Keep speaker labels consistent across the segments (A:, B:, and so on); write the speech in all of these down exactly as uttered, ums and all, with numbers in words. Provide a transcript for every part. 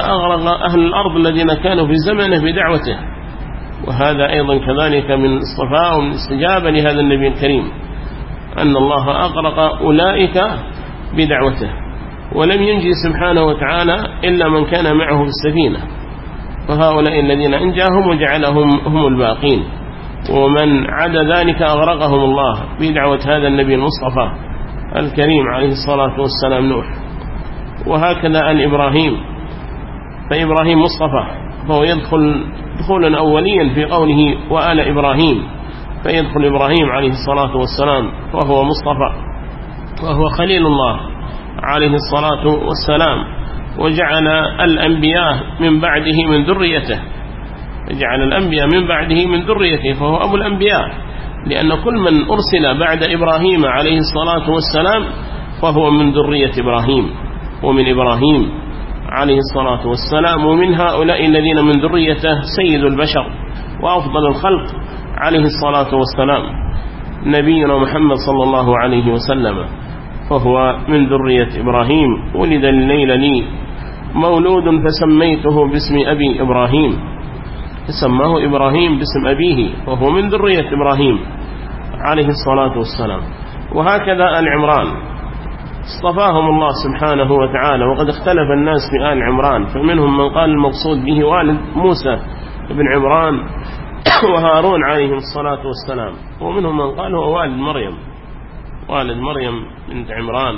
A: فأغرق أهل الأرض الذين كانوا في زمنه بدعوته. وهذا أيضا كذلك من اصطفاء ومن استجابة لهذا النبي الكريم، أن الله أغرق أولئك بدعوته، ولم ينجي سبحانه وتعالى إلا من كان معه في السفينة، فهؤلاء الذين أنجاهم وجعلهم هم الباقين، ومن عدا ذلك أغرقهم الله بدعوة هذا النبي المصطفى الكريم عليه الصلاة والسلام نوح. وهكذا آل إبراهيم، فإبراهيم مصطفى فهو يدخل دخولا أوليا في قوله وآل إبراهيم، فيدخل إبراهيم عليه الصلاة والسلام وهو مصطفى وهو خليل الله عليه الصلاة والسلام، وجعل الأنبياء من بعده من ذريته، جعل الأنبياء من بعده من ذريته، فهو أبو الأنبياء، لأن كل من أرسل بعد إبراهيم عليه الصلاة والسلام فهو من ذرية إبراهيم ومن إبراهيم عليه الصلاة والسلام، ومن هؤلاء الذين من ذريته سيد البشر وأفضل الخلق عليه الصلاة والسلام نبينا محمد صلى الله عليه وسلم، فهو من ذرية إبراهيم. ولد الليل لي مولود فسميته باسم أبي إبراهيم، فسماه إبراهيم باسم أبيه، وهو من ذرية إبراهيم عليه الصلاة والسلام. وهكذا آل عمران اصطفاهم الله سبحانه وتعالى، وقد اختلف الناس في آل عمران، فمنهم من قال المقصود به والد موسى بن عمران وهارون عليهم الصلاة والسلام، ومنهم من قال هو والد مريم والد مريم بنت عمران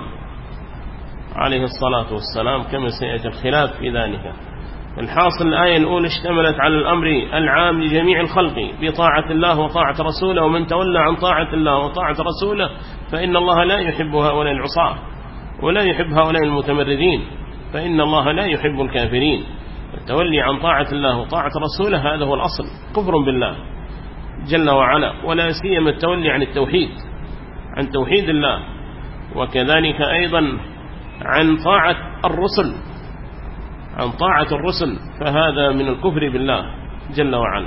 A: عليه الصلاة والسلام، كما سيأتي الخلاف في ذلك. الحاصل الآية الأولى اشتملت على الأمر العام لجميع الخلق بطاعة الله وطاعة رسوله، ومن تولى عن طاعة الله وطاعة رسوله فإن الله لا يحب هؤلاء العصاة ولا يحب هؤلاء المتمردين، فإن الله لا يحب الكافرين. التولي عن طاعة الله وطاعة رسوله هذا هو الأصل، كفر بالله جل وعلا، ولا سيما التولي عن التوحيد عن توحيد الله، وكذلك أيضا عن طاعة الرسل عن طاعة الرسل فهذا من الكفر بالله جل وعلا.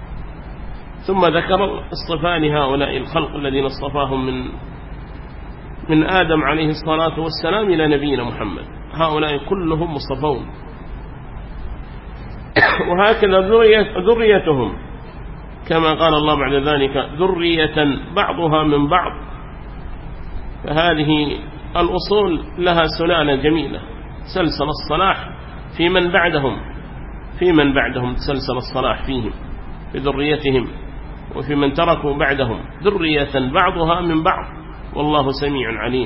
A: ثم ذكر اصطفاء لهؤلاء الخلق الذين اصطفاهم من من آدم عليه الصلاة والسلام إلى نبينا محمد، هؤلاء كلهم مصطفون. وهكذا ذريتهم كما قال الله بعد ذلك ذرية بعضها من بعض، فهذه الأصول لها سلالة جميلة، سلسل الصلاح في من بعدهم في من بعدهم سلسل الصلاح فيهم في ذريتهم، وفي من تركوا بعدهم ذرية بعضها من بعض، والله سميع عليم.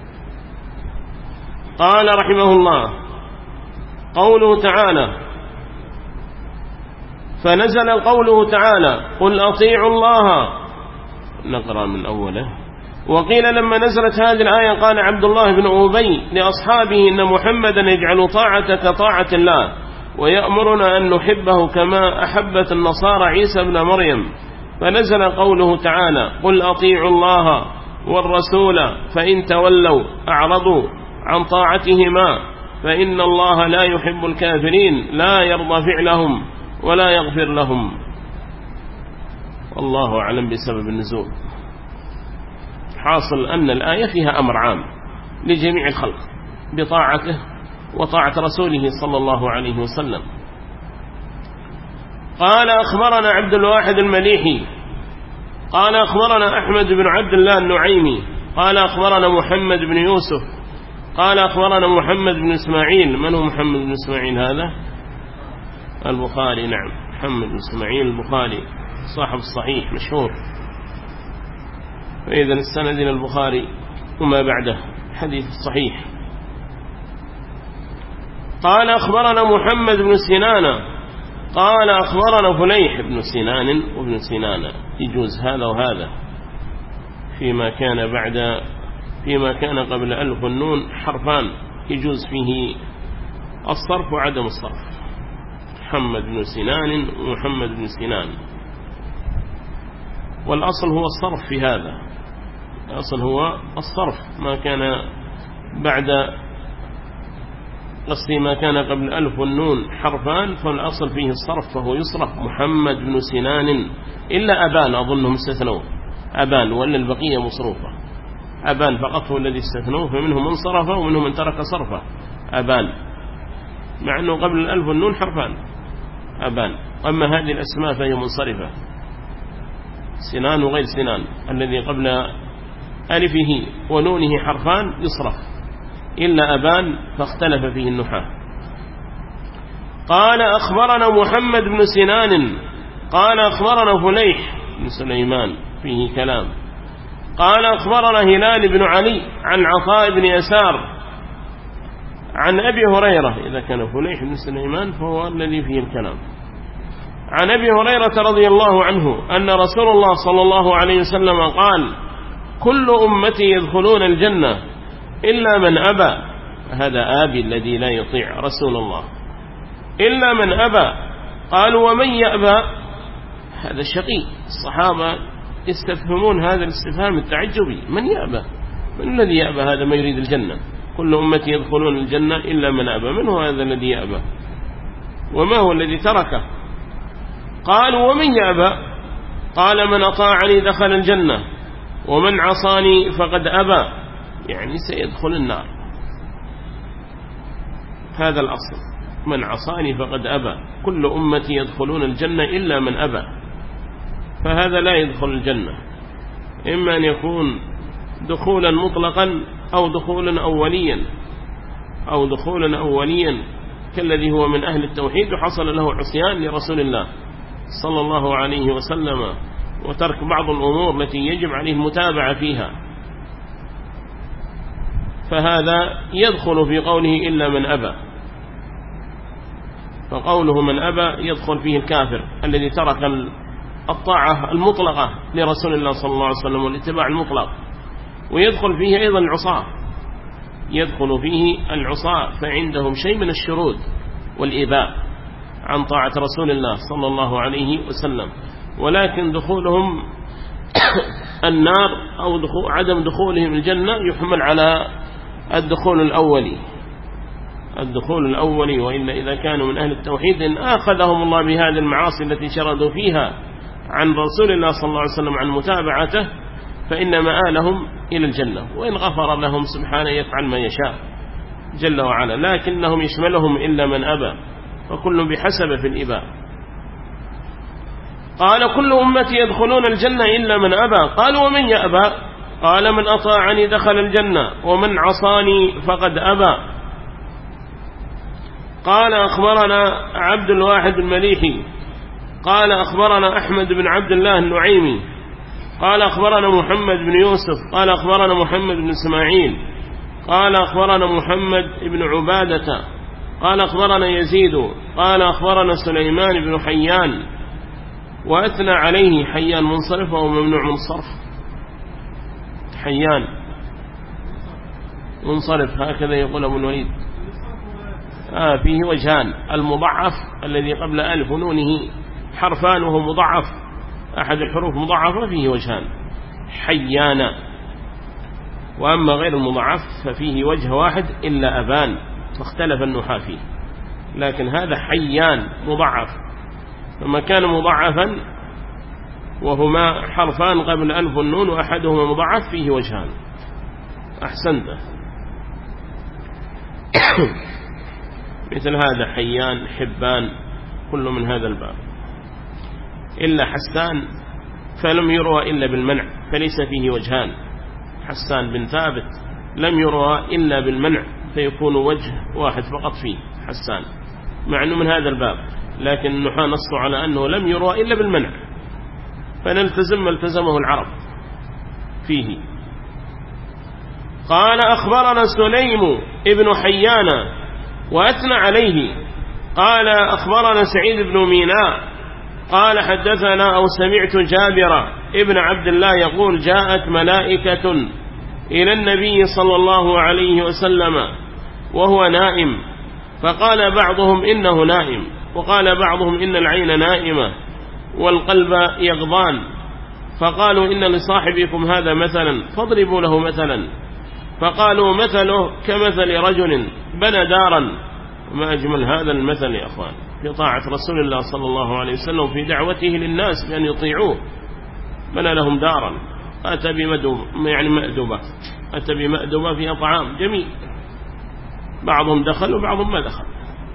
A: قال رحمه الله قوله تعالى: فنزل قوله تعالى: قل أطيعوا الله. نقرأ من أوله. وقيل لما نزلت هذه الآية قال عبد الله بن أبي لأصحابه: إن محمدا يجعل طاعتك طاعة الله، ويأمرنا أن نحبه كما أحبت النصارى عيسى بن مريم. فنزل قوله تعالى: قل أطيعوا الله والرسول فإن تولوا أعرضوا عن طاعتهما فإن الله لا يحب الكافرين لا يرضى فعلهم ولا يغفر لهم. والله أعلم بسبب النزول. حاصل أن الآية فيها أمر عام لجميع الخلق بطاعته وطاعة رسوله صلى الله عليه وسلم. قال: أخبرنا عبد الواحد المليحي قال: أخبرنا أحمد بن عبد الله النعيمي قال: أخبرنا محمد بن يوسف قال: أخبرنا محمد بن إسماعيل. من هو محمد بن إسماعيل هذا؟ البخاري. نعم، محمد بن إسماعيل البخاري صاحب الصحيح مشهور، فإذا السند إلى البخاري وما بعده حديث الصحيح. قال: أخبرنا محمد بن سنان قال: أخبرنا فليح بن سنان وابن سنان، يجوز هذا وهذا فيما كان بعد فيما كان قبل ألف النون حرفان يجوز فيه الصرف وعدم الصرف، محمد بن سنان ومحمد بن سنان، والأصل هو الصرف في هذا، الأصل هو الصرف، ما كان بعد قصدي ما كان قبل ألف والنون حرفان فالأصل فيه الصرف، فهو يصرف محمد بن سنان، إلا أبان أظنهم استثنوه أبان، ولا البقية مصروفة. أبان فقط هو الذي استثنوه، فمنهم من صرفه ومنهم من ترك صرفه أبان. مع أنه قبل الألف والنون حرفان أبان. أما هذه الأسماء فهي منصرفة، سنان وغير سنان، الذي قبل ألفه ونونه حرفان يصرف، إلا أبان فاختلف فيه النحاة. قال أخبرنا محمد بن سنان قال أخبرنا فليح بن سليمان فيه كلام. قال أخبرنا هلال بن علي عن عطاء بن يسار عن أبي هريرة، إذا كان فليح بن سليمان فهو الذي فيه الكلام، عن أبي هريرة رضي الله عنه أن رسول الله صلى الله عليه وسلم قال كل أمتي يدخلون الجنة إلا من أبى، هذا آبي الذي لا يطيع رسول الله، إلا من أبى. قالوا ومن يأبى؟ هذا الشقي. الصحابة يستفهمون هذا الاستفهام التعجبي، من يأبى؟ من الذي يأبى؟ هذا ما يريد الجنة، كل أمتي يدخلون الجنة إلا من أبى، من هو هذا الذي يأبى؟ وما هو الذي تركه؟ قالوا ومن يأبى؟ قال من أطاعني دخل الجنة ومن عصاني فقد أبى، يعني سيدخل النار، هذا الأصل، من عصاني فقد أبى، كل أمتي يدخلون الجنة إلا من أبى، فهذا لا يدخل الجنة، إما أن يكون دخولا مطلقا أو دخولا أوليا، أو دخولا أوليا كالذي هو من أهل التوحيد وحصل له عصيان لرسول الله صلى الله عليه وسلم وترك بعض الأمور التي يجب عليه المتابعة فيها، فهذا يدخل في قوله إلا من أبى. فقوله من أبى يدخل فيه الكافر الذي ترك الطاعة المطلقة لرسول الله صلى الله عليه وسلم والاتباع المطلق، ويدخل فيه أيضا العصاة، يدخل فيه العصاة فعندهم شيء من الشرود والإباء عن طاعة رسول الله صلى الله عليه وسلم، ولكن دخولهم النار أو دخول عدم دخولهم الجنة يحمل على الدخول الأولي، الدخول الأولي، وإلا إذا كانوا من أهل التوحيد إن أخذهم الله بهذه المعاصي التي شردوا فيها عن رسول الله صلى الله عليه وسلم عن متابعته فإن مآلهم إلى الجنة، وإن غفر لهم سبحانه يفعل ما يشاء جل وعلا، لكنهم يشملهم إلا من أبى، وكل بحسب في الإباء. قال كل أمتي يدخلون الجنة إلا من أبى. قالوا ومن يأبى؟ قال من أطاعني دخل الجنة ومن عصاني فقد أبى. قال أخبرنا عبد الواحد المليحي قال أخبرنا أحمد بن عبد الله النعيمي قال أخبرنا محمد بن يوسف قال أخبرنا محمد بن إسماعيل قال أخبرنا محمد بن عبادة قال أخبرنا يزيد قال أخبرنا سليمان بن حيان، وأثنى عليه حيان منصرف وممنوع من صرف، حيان منصرف هكذا يقول أبو الوليد. آه فيه وجهان، المضعف الذي قبل ألف ونونه حرفان وهو مضعف، أحد الحروف مضعفة فيه وجهان حيانا، وأما غير المضعف ففيه وجه واحد إلا أبان، فاختلف النحاة فيه، لكن هذا حيان مضعف، فما كان مضعفا وهما حرفان قبل ألف والنون وأحدهما مضعف فيه وجهان. أحسنت. مثل هذا حيان حبان كل من هذا الباب، إلا حسان فلم يروى إلا بالمنع فليس فيه وجهان، حسان بن ثابت لم يروى إلا بالمنع فيكون وجه واحد فقط فيه حسان، مع أنه من هذا الباب، لكن النحاة نصوا على أنه لم يروى إلا بالمنع، فنلتزم ما التزمه العرب فيه. قال أخبرنا سليم ابن حيان وأثنى عليه قال أخبرنا سعيد بن ميناء قال حدثنا أو سمعت جابر ابن عبد الله يقول جاءت ملائكة إلى النبي صلى الله عليه وسلم وهو نائم، فقال بعضهم إنه نائم، وقال بعضهم إن العين نائمة والقلب يغضان، فقالوا إن لصاحبكم هذا مثلا فاضربوا له مثلا، فقالوا مثله كمثل رجل بنى دارا. ما أجمل هذا المثل يا أخوان في طاعة رسول الله صلى الله عليه وسلم في دعوته للناس بأن يطيعوه، بنى لهم دارا، أتى بمأدوبة يعني مأدوبة، أتى بمأدوبة فيها طعام جميل، بعضهم دخل وبعضهم ما دخل،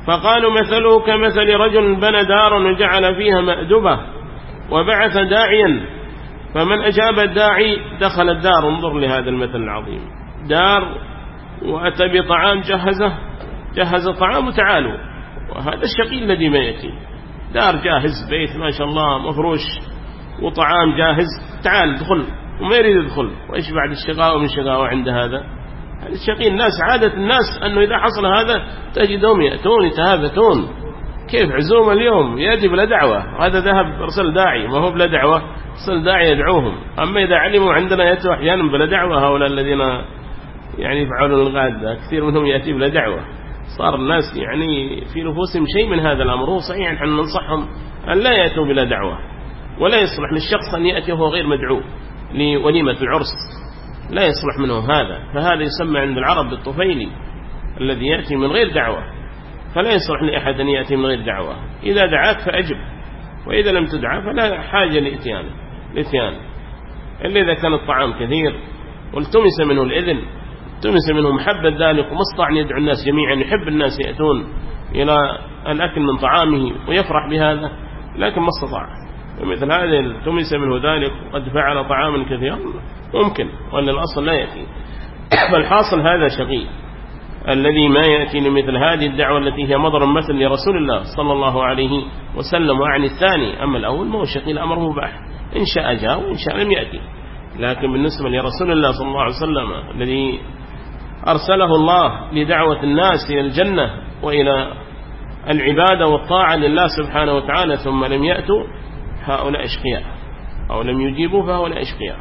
A: فقالوا مثله كمثل رجل بنى دارا وجعل فيها مأدبة وبعث داعيا فمن أجاب الداعي دخل الدار. انظر لهذا المثل العظيم، دار وأتى بطعام جهزه جهز طعام وتعالوا، وهذا الشقي الذي ما يأتي، دار جاهز، بيت ما شاء الله مفروش وطعام جاهز، تعال دخل، وما يريد يدخل، وإيش بعد الشقاء ومن شقاء عند هذا هذا الشقي. الناس عادة الناس أنه إذا حصل هذا تجدهم يأتون يتهافتون، كيف عزومة اليوم يأتي بلا دعوة، هذا ذهب رسل داعي ما هو بلا دعوة، رسل داعي يدعوهم. أما إذا علموا عندنا يأتوا أحيانا بلا دعوة، هؤلاء الذين يعني يفعلون الغادة كثير منهم يأتي بلا دعوة، صار الناس يعني في نفوسهم شيء من هذا الأمر. هو صحيح نحن ننصحهم أن لا يأتوا بلا دعوة، ولا يصلح للشخص أن يأتي وهو غير مدعو لوليمة العرس، لا يصلح منه هذا، فهذا يسمى عند العرب بالطفيلي الذي يأتي من غير دعوة، فلا يصلح لأحد أن يأتي من غير دعوة. إذا دعاك فأجب، وإذا لم تدعى فلا حاجة لإتيان الإتيان إلا إذا كان الطعام كثير والتمس منه الإذن، تمس منه محبة ذلك، ومستطاع أن يدعو الناس جميعا، يحب الناس يأتون إلى الأكل من طعامه ويفرح بهذا، لكن ما استطاع. ومثل هذا تمس منه ذلك قد فعل طعاما كثيرا ممكن، وأن الأصل لا يأتي. فالحاصل هذا شقي الذي ما يأتي لمثل هذه الدعوة التي هي مضر مثل لرسول الله صلى الله عليه وسلم. وعن الثاني أما الأول ما هو شقي، الأمر مباح، إن شاء جاء وإن شاء لم يأتي. لكن بالنسبة لرسول الله صلى الله عليه وسلم الذي أرسله الله لدعوة الناس إلى الجنة وإلى العبادة والطاعة لله سبحانه وتعالى ثم لم يأتوا، هؤلاء أشقياء، أو لم يجيبوا فهؤلاء أشقياء.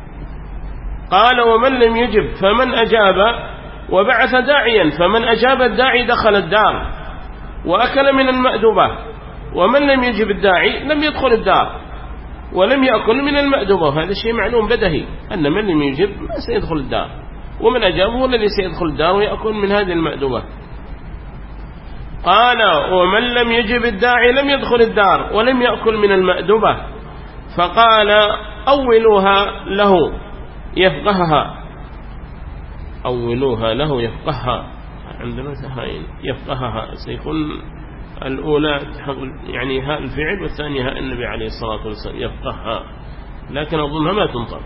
A: قال ومن لم يجب فمن أجاب وبعث داعيا، فمن أجاب الداعي دخل الدار وأكل من المأدبة، ومن لم يجب الداعي لم يدخل الدار ولم يأكل من المأدبة. هذا شيء معلوم بدهي أن من لم يجب ما سيدخل الدار، ومن أجاب هو الذي سيدخل الدار ويأكل من هذه المأدبة. قال ومن لم يجب الداعي لم يدخل الدار ولم يأكل من المأدبة. فقال أولوها له يفقهها، أولوها له يفقهها، عندنا تهاين يفقهها، سيكون الأولى يعني هاء الفعل والثانية هاء النبي عليه الصلاة والسلام يفقهها، لكن أظنها ما تنطق.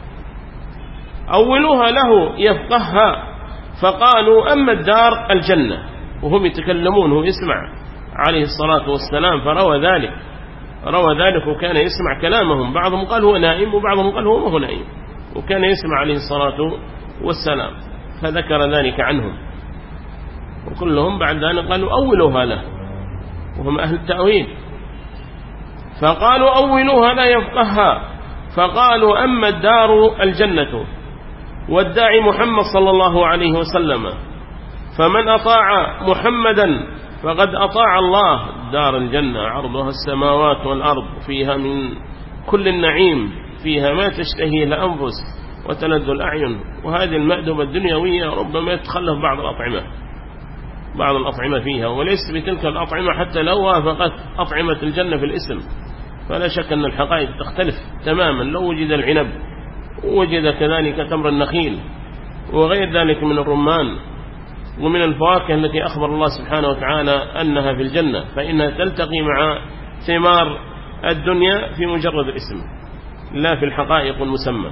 A: أولوها له يفقهها. فقالوا أما الدار الجنة، وهم يتكلمون هو يسمع عليه الصلاة والسلام، فروى ذلك روى ذلك وكان يسمع كلامهم، بعضهم قال هو نائم وبعضهم قال هو ما هو نائم، وكان يسمع عليه الصلاة والسلام، فذكر ذلك عنهم، وكلهم بعد ذلك قالوا أولوها له، وهم أهل التأويل. فقالوا أولوها لا يفقهها. فقالوا أما الدار الجنة والداعي محمد صلى الله عليه وسلم، فمن أطاع محمدا فقد أطاع الله. دار الجنة عرضها السماوات والأرض، فيها من كل النعيم، فيها ما تشتهي الأنفس وتلذ الأعين. وهذه المأدبة الدنيوية ربما يتخلف بعض الأطعمة بعض الأطعمة فيها، وليس بتلك الأطعمة حتى لو وافقت أطعمة الجنة في الاسم، فلا شك أن الحقائق تختلف تماما. لو وجد العنب ووجد كذلك تمر النخيل وغير ذلك من الرمان ومن الفواكه التي أخبر الله سبحانه وتعالى أنها في الجنة، فإنها تلتقي مع ثمار الدنيا في مجرد الاسم لا في الحقائق المسمى.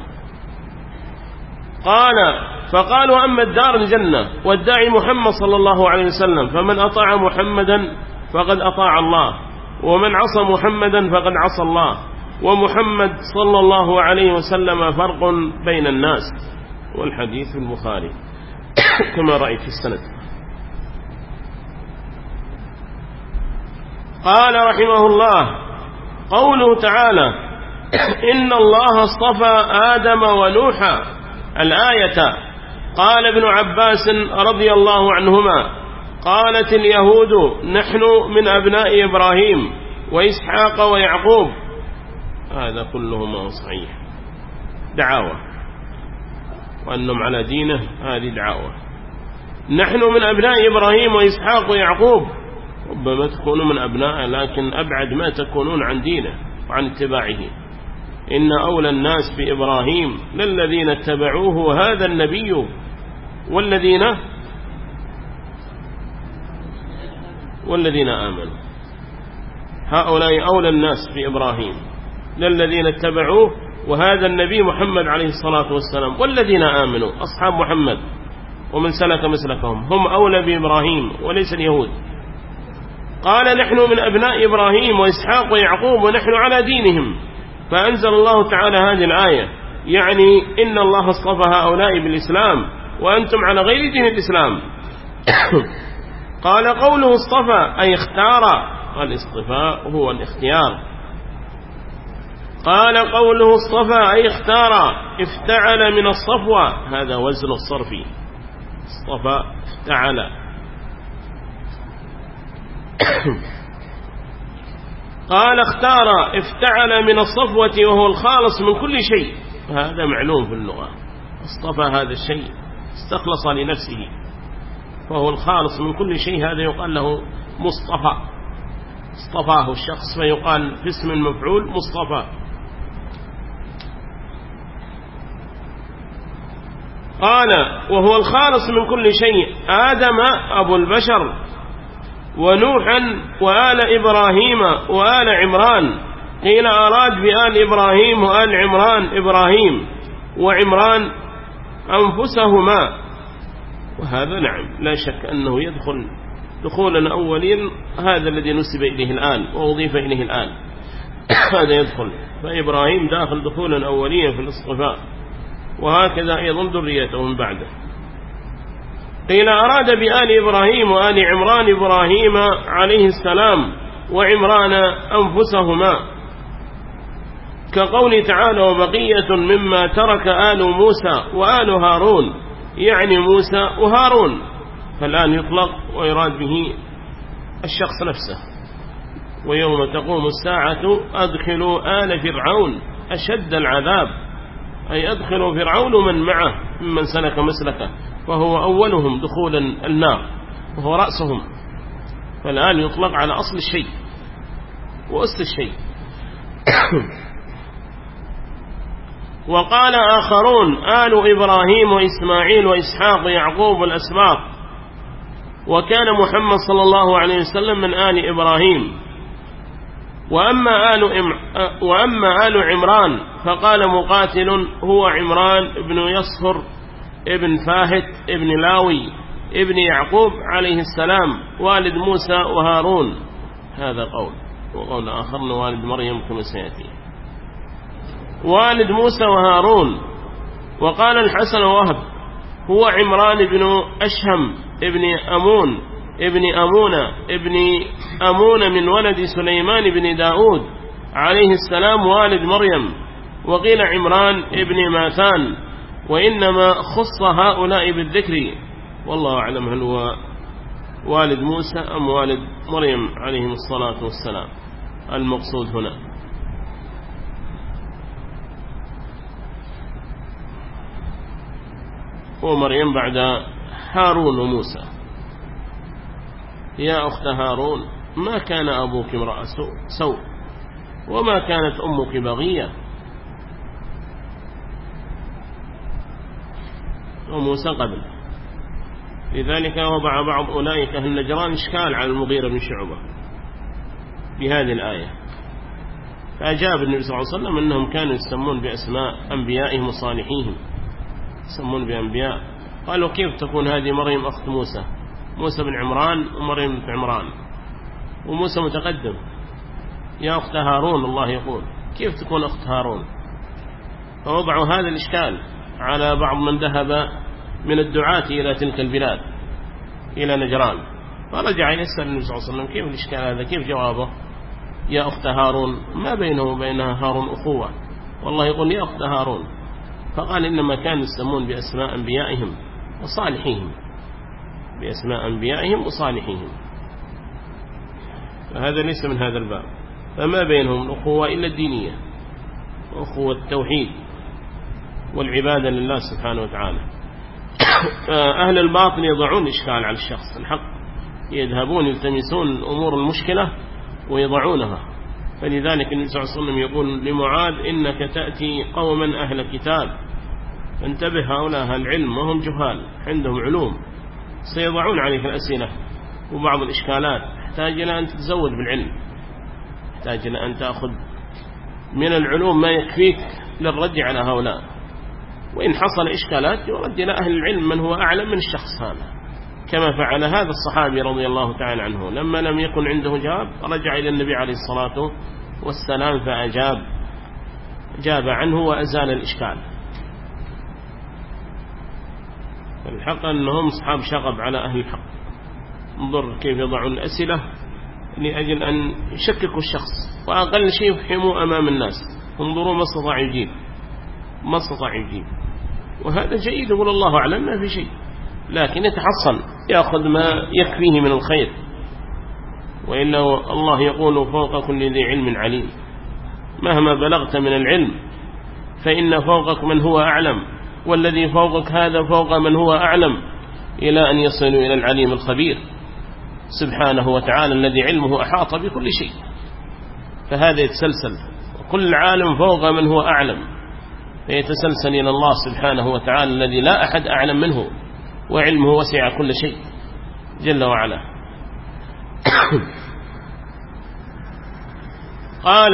A: قال فقالوا أما الدار الجنة والداعي محمد صلى الله عليه وسلم، فمن أطاع محمدا فقد أطاع الله، ومن عصى محمدا فقد عصى الله، ومحمد صلى الله عليه وسلم فرق بين الناس. والحديث البخاري كما رأيت في السند. قال رحمه الله قوله تعالى إن الله اصطفى آدم ونوحا الآية. قال ابن عباس رضي الله عنهما قالت اليهود نحن من أبناء إبراهيم وإسحاق ويعقوب. هذا كله ما هو صحيح، دعاوى، وأنهم على دينه هذه دعاوى. نحن من أبناء إبراهيم وإسحاق ويعقوب، ربما تكونوا من أبناء لكن أبعد ما تكونون عن دينه وعن اتباعه. إن أولى الناس بإبراهيم للذين اتبعوه هذا النبي والذين والذين آمنوا. هؤلاء أولى الناس بإبراهيم للذين اتبعوه، وهذا النبي محمد عليه الصلاة والسلام، والذين آمنوا أصحاب محمد ومن سلك مسلكهم هم أولى بإبراهيم وليس اليهود. قال نحن من أبناء إبراهيم وإسحاق ويعقوب ونحن على دينهم. فأنزل الله تعالى هذه الآية، يعني إن الله اصطفى هؤلاء بالإسلام وأنتم على غير دين الإسلام. قال قوله اصطفى أي اختار، الاصطفاء هو الاختيار. قال قوله اصطفى أي اختار، افتعل من الصفوة، هذا وزن الصرفي، اصطفى افتعل. قال اختار افتعل من الصفوة وهو الخالص من كل شيء، هذا معلوم في اللغة. اصطفى هذا الشيء استخلص لنفسه، فهو الخالص من كل شيء، هذا يقال له مصطفى. اصطفاه الشخص فيقال في اسم المفعول مصطفى. قال وهو الخالص من كل شيء، آدم أبو البشر، ونوحا وآل إبراهيم وآل عمران. قيل أراد بآل إبراهيم وآل عمران إبراهيم وعمران أنفسهما، وهذا نعم لا شك أنه يدخل دخولا أولين، هذا الذي نسب إليه الآن وأضيف إليه الآن هذا يدخل، فإبراهيم داخل دخولا أوليا في الاصطفاء، وهكذا أيضا ذريته من بعده. قيل أراد بآل إبراهيم وآل عمران إبراهيم عليه السلام وعمران أنفسهما، كقول تعالى وبقية مما ترك آل موسى وآل هارون، يعني موسى وهارون. فالآن يطلق ويراد به الشخص نفسه. ويوم تقوم الساعة أدخلوا آل فرعون أشد العذاب، أي أدخلوا فرعون ومن معه ممن سلك مسلكه، فهو أولهم دخولا النار وهو رأسهم. فالآن يطلق على أصل الشيء وأصل الشيء. وقال آخرون آل إبراهيم وإسماعيل وإسحاق ويعقوب والأسباط، وكان محمد صلى الله عليه وسلم من آل إبراهيم. وأما آل, وأما آل عمران فقال مقاتل هو عمران ابن يصفر ابن فاهت ابن لاوي ابن يعقوب عليه السلام والد موسى وهارون، هذا قول. وقول آخر والد مريم كما سيأتي، والد موسى وهارون. وقال الحسن وهب هو عمران بن أشهم ابن أمون ابن أمونة ابن أمونة من ولد سليمان بن داود عليه السلام والد مريم. وقيل عمران ابن ماثان، وإنما خص هؤلاء بالذكر، والله أعلم هل هو والد موسى أم والد مريم عليهم الصلاة والسلام المقصود هنا. ومريم بعد هارون وموسى. يا أخت هارون ما كان أبوك امرأ سوء وما كانت أمك بغية. وموسى قبل، لذلك وضع بعض أولئك أهل النجران إشكال على المغيرة بن شعبة بهذه الآية، فأجاب النبي صلى الله عليه وسلم أنهم كانوا يسمون بأسماء أنبيائهم وصالحيهم، يسمون بأنبياء. قالوا كيف تكون هذه مريم أخت موسى؟ موسى بن عمران ومريم بن عمران، وموسى متقدم. يا أخت هارون الله يقول كيف تكون أخت هارون؟ فوضعوا هذا الإشكال على بعض من ذهب من الدعاة إلى تلك البلاد إلى نجران، فرجع يسأل النبي صلى الله عليه وسلم كيف الإشكال هذا، كيف جوابه؟ يا أخت هارون، ما بينه وبينها هارون أخوة، والله يقول يا أخت هارون. فقال إنما كانوا يسمون بأسماء أنبيائهم وصالحيهم، بأسماء أنبيائهم وصالحيهم، فهذا ليس من هذا الباب. فما بينهم الأخوة إلا الدينية، أخوة التوحيد والعبادة لله سبحانه وتعالى. أهل الباطل يضعون إشكال على الشخص الحق، يذهبون يلتمسون الأمور المشكلة ويضعونها. فلذلك النبي صلى الله عليه وسلم يقول لمعاذ إنك تأتي قوما أهل كتاب، فانتبه، هؤلاء أهل العلم وهم جهال عندهم علوم، سيضعون عليك الأسئلة وبعض الإشكالات تحتاج إلى أن تتزود بالعلم، تحتاج إلى أن تأخذ من العلوم ما يكفيك للرد على هؤلاء، وإن حصل إشكالات يرد إلى أهل العلم من هو أعلم من الشخص هذا، كما فعل هذا الصحابي رضي الله تعالى عنه لما لم يكن عنده جواب رجع إلى النبي عليه الصلاة والسلام فأجاب جاب عنه وأزال الإشكال. الحق أنهم أصحاب شغب على أهل الحق، انظر كيف يضعون الأسئلة لأجل أن يشككوا الشخص، وأقل شيء يفهموا أمام الناس، انظروا ما استطاع يجيب ما استطاع يجيب، وهذا جيد يقول الله أعلم ما في شيء، لكن يتحصن يأخذ ما يكفيه من الخير، وإلا الله يقول فوق كل ذي علم عليم، مهما بلغت من العلم فإن فوقك من هو أعلم، والذي فوقك هذا فوق من هو أعلم، إلى أن يصلوا إلى العليم الخبير سبحانه وتعالى الذي علمه أحاط بكل شيء، فهذا يتسلسل، وكل عالم فوق من هو أعلم، فيتسلسل إلى الله سبحانه وتعالى الذي لا أحد أعلم منه، وعلمه وسع كل شيء جل وعلا. قال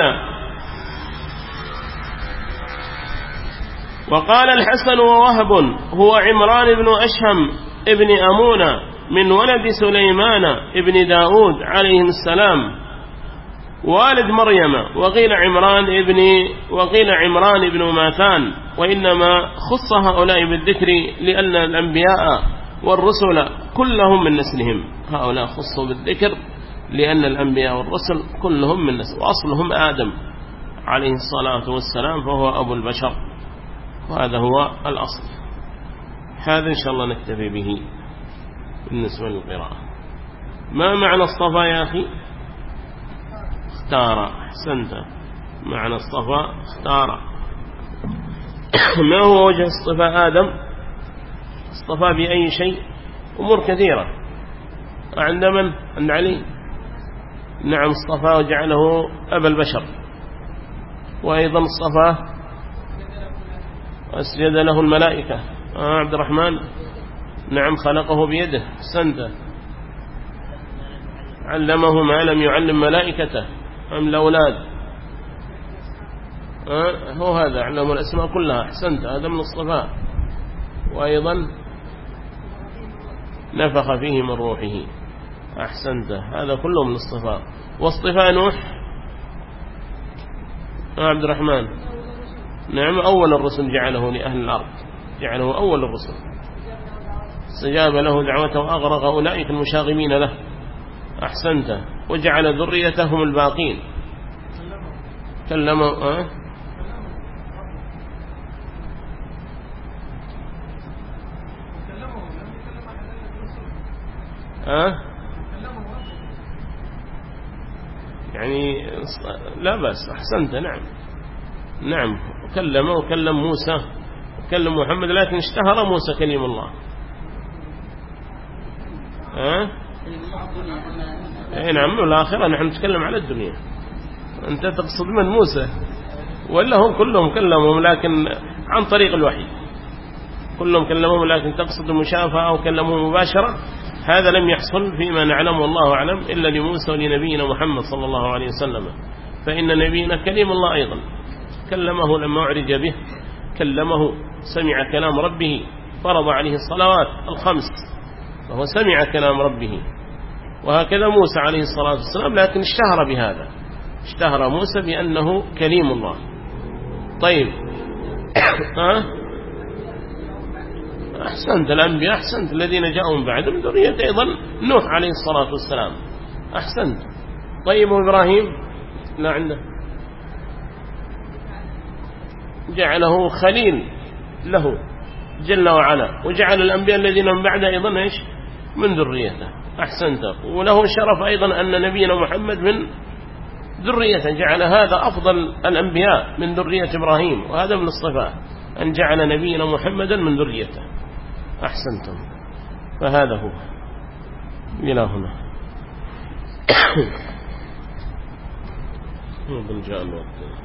A: وقال الحسن ووهب هو عمران بن أشهم ابن أمونة من ولد سليمان ابن داود عليه السلام والد مريم، وقيل عمران ابن وقيل عمران ابن ماثان، وإنما خص هؤلاء بالذكر لأن الأنبياء والرسل كلهم من نسلهم، هؤلاء خصوا بالذكر لأن الأنبياء والرسل كلهم من نسل، وأصلهم آدم عليه الصلاة والسلام فهو أبو البشر، وهذا هو الأصل. هذا إن شاء الله نكتفي به بالنسبة للقراءة. ما معنى الصفا يا أخي؟ اختار، أحسنت، معنى الصفا اختار. ما هو وجه اصطفاء آدم؟ اصطفى بأي شيء؟ أمور كثيرة. عند من؟ عند علي. نعم، اصطفى وجعله أبا البشر، وأيضا اصطفى أسجد له الملائكة. آه عبد الرحمن، نعم، خلقه بيده، أحسنت، علمه ما لم يعلم ملائكته أم الأولاد. آه هو هذا، علمه الأسماء كلها، أحسنت، هذا من الصفاء. وأيضا نفخ فيه من روحه، أحسنت، هذا كله من الصفاء. واصطفاء نوح آه عبد الرحمن، نعم، أول الرسل جعله لأهل الأرض، جعله أول الرسل، استجاب له دعوته وأغرق أولئك المشاغمين له، أحسنت، وجعل ذريتهم الباقين. كلموا أه؟ أه؟ يعني لا بأس، أحسنت، نعم نعم، وكلمه وكلم موسى وكلم محمد، لكن اشتهر موسى كلم الله. أه؟ اي نعم، والآخرة نحن نتكلم على الدنيا، أنت تقصد من موسى ولا هم كلهم كلمهم لكن عن طريق الوحي، كلهم كلمهم لكن تقصد المشافهة أو كلمهم مباشرة، هذا لم يحصل فيما نعلم والله أعلم إلا لموسى ولنبينا محمد صلى الله عليه وسلم، فإن نبينا كلم الله أيضا، كلمه لما أعرج به، كلمه، سمع كلام ربه، فرض عليه الصلوات الخمس وهو سمع كلام ربه، وهكذا موسى عليه الصلاة والسلام، لكن اشتهر بهذا، اشتهر موسى بأنه كليم الله. طيب أه؟ أحسنت، الأنبياء أحسنت الذين جاءوا من بعد من ذرية أيضا نوح عليه الصلاة والسلام، أحسنت. طيب إبراهيم لا عنده، جعله خليل له جل وعلا، وجعل الأنبياء الذين من بعد أيضا إيش؟ من ذريته، أحسنت. وله شرف أيضا أن نبينا محمد من ذريته، جعل هذا أفضل الأنبياء من ذرية إبراهيم، وهذا من الصفاء أن جعل نبينا محمدا من ذريته، أحسنتم. فهذا هو إلى هنا. جاء الوقت.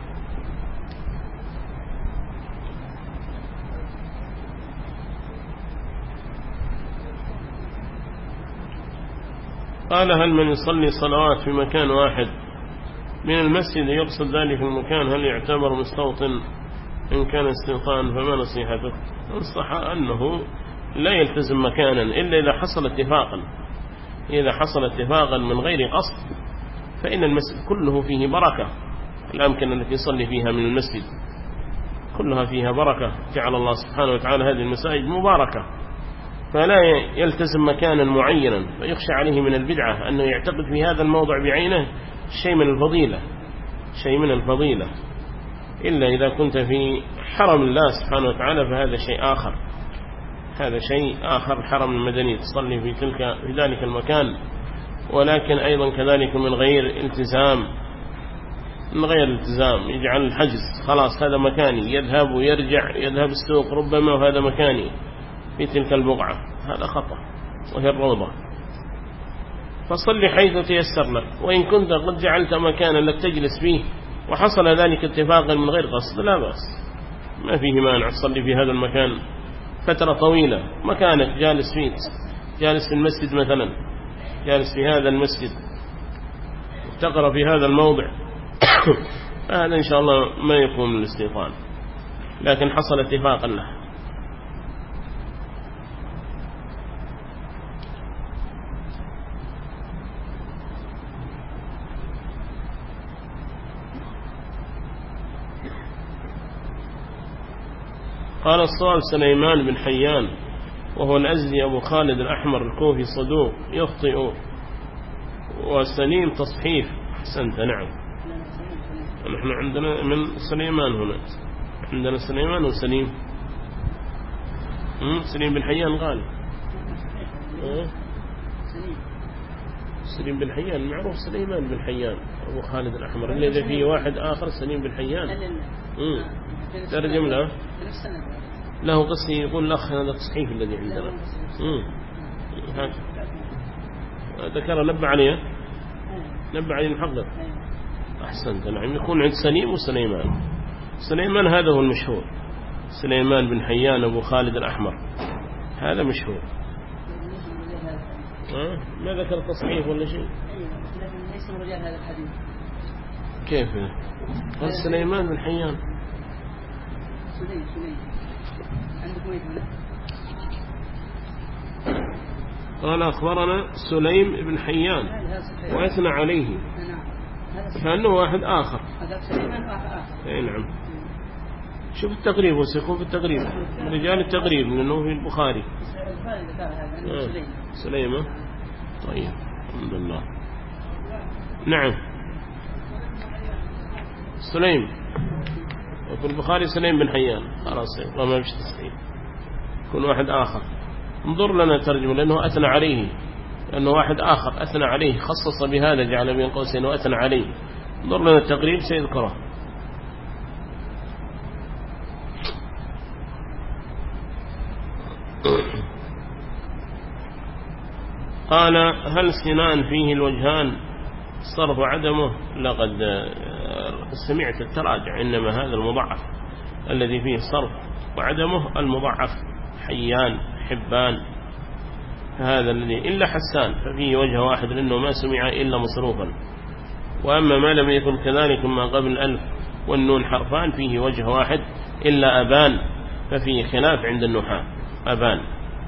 A: قال هل من يصلي صلوات في مكان واحد من المسجد يقصد ذلك المكان هل يعتبر مستوطن؟ إن كان استيطان فما نصيحته؟ انصح أنه لا يلتزم مكانا إلا إذا حصل اتفاقا. إذا حصل اتفاقا من غير قصد فإن المسجد كله فيه بركة. الأمكنة التي يصلي فيها من المسجد كلها فيها بركة، جعل الله سبحانه وتعالى هذه المساجد مباركة، فلا يلتزم مكانا معينا فيخشى عليه من البدعة أنه يعتقد في هذا الموضع بعينه شيء من الفضيلة شيء من الفضيلة إلا إذا كنت في حرم الله سبحانه وتعالى فهذا شيء آخر هذا شيء آخر الحرم المدني تصلي في تلك في ذلك المكان، ولكن أيضا كذلك من غير التزام من غير التزام يجعل الحجز خلاص هذا مكاني، يذهب ويرجع، يذهب السوق ربما وهذا مكاني في تلك البقعة، هذا خطأ وهي الروضة. فصل حيث تيسر لك، وإن كنت قد جعلت مكانا لك تجلس فيه وحصل ذلك اتفاقا من غير قصد لا بأس، ما فيه مانع تصلي في هذا المكان فترة طويلة. مكانك جالس فيه جالس في المسجد مثلا، جالس في هذا المسجد تقرأ في هذا الموضع هذا إن شاء الله ما يكون من الاستيطان، لكن حصل اتفاقا له. قال الصواب سليمان بن حيان وهو الأزدي أبو خالد الأحمر الكوفي صدوق يخطئ وسليم تصحيف. أحسنت نعم، نحن عندنا من سليمان هنا، عندنا سليمان وسليم سليم بن حيان غالي أه؟ سليم بن حيان معروف، سليمان بن حيان أبو خالد الأحمر اللي إذا فيه واحد آخر سليم بن حيان ترجم له له قصي يقول الأخ هذا التصحيف الذي عندنا ذكر نبع عليه نبع عليه المحقق. أحسنت نعم، يكون عند سليم وسليمان. سليمان هذا هو المشهور، سليمان بن حيان أبو خالد الأحمر هذا مشهور. أه؟ ما ذكر تصحيف ولا شيء؟
B: ليس من رجال هذا الحديث.
A: كيف قال سليمان بن حيان؟
B: سليم سليم عندكم ايه هنا؟
A: قال أخبرنا سليم بن حيان وأثنى عليه كأنه واحد آخر.
B: هذا سليمان واحد آخر.
A: أي نعم. شوف التقريب وسيكون في التقريب من رجال التقريب لأنه في البخاري. آه. سليمة. طيب الحمد لله. نعم سليم وفي البخاري سليم بن حيان خلاص ما فيش تصحيح، يكون واحد آخر. انظر لنا ترجمة لأنه أثنى عليه، لأنه واحد آخر أثنى عليه خصص بهذا جعل بين قوسين وأثنى عليه. انظر لنا التقريب سيذكره. قال هل سنان فيه الوجهان صرف عدمه؟ لقد سمعت التراجع، إنما هذا المضعف الذي فيه صرف وعدمه المضعف حيان حبان، هذا الذي إلا حسان ففيه وجه واحد لأنه ما سمع إلا مصروفا. وأما ما لم يكن كذلك ما قبل الألف والنون حرفان فيه وجه واحد إلا أبان ففيه خلاف عند النحاة أبان.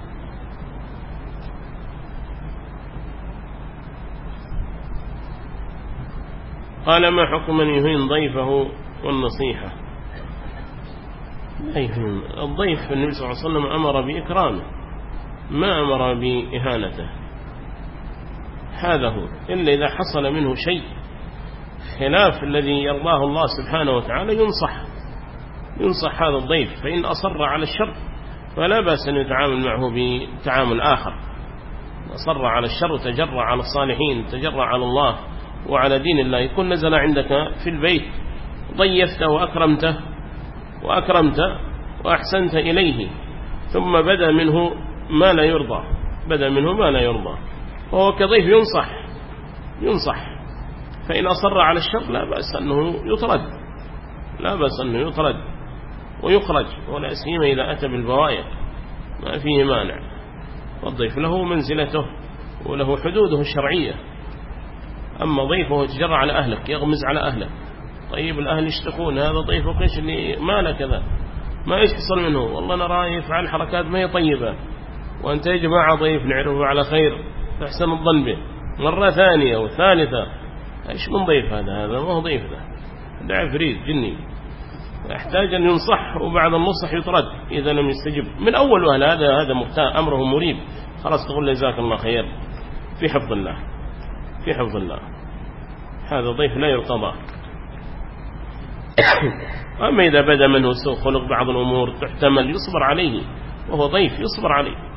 A: قال ما حكم من يهين ضيفه والنصيحة؟ الضيف النبي صلى الله عليه وسلم أمر بإكرامه ما أمر بإهانته، هذا هو، إلا إذا حصل منه شيء خلاف الذي يرضاه الله سبحانه وتعالى ينصح ينصح هذا الضيف، فإن أصر على الشر فلا بأس أن يتعامل معه بتعامل آخر. أصر على الشر تجرع على الصالحين تجرع على الله وعلى دين الله. يكون نزل عندك في البيت ضيفته وأكرمته وأكرمته وأحسنت إليه ثم بدأ منه ما لا يرضى بدأ منه ما لا يرضى وهو كضيف ينصح ينصح فإن أصر على الشر لا بأس أنه يطرد لا بأس أنه يطرد ويخرج، ولا سيما إذا أتى بالبوائق ما فيه مانع، والضيف له منزلته وله حدوده الشرعية. أما ضيفه يتجرى على أهلك، يغمز على أهلك، طيب الأهل يشتكون هذا ضيفك إيش اللي ما له كذا، ما إيش حصل منه، والله نراه يفعل حركات ما هي طيبة، وأنت يا جماعة ضيف نعرفه على خير تحسن الظن به، مرة ثانية وثالثة، إيش من ضيف هذا؟ هذا ما هو ضيف، ده ده عفريت جني، يحتاج أن ينصح، وبعد النصح يطرد إذا لم يستجب من أول. وهل هذا هذا أمره مريب، خلاص تقول له جزاك الله خير في حفظ الله، في حفظ الله، هذا ضيف لا يرتضى. أما إذا بدأ منه سوء خلق بعض الأمور تحتمل يصبر عليه، وهو ضيف يصبر عليه.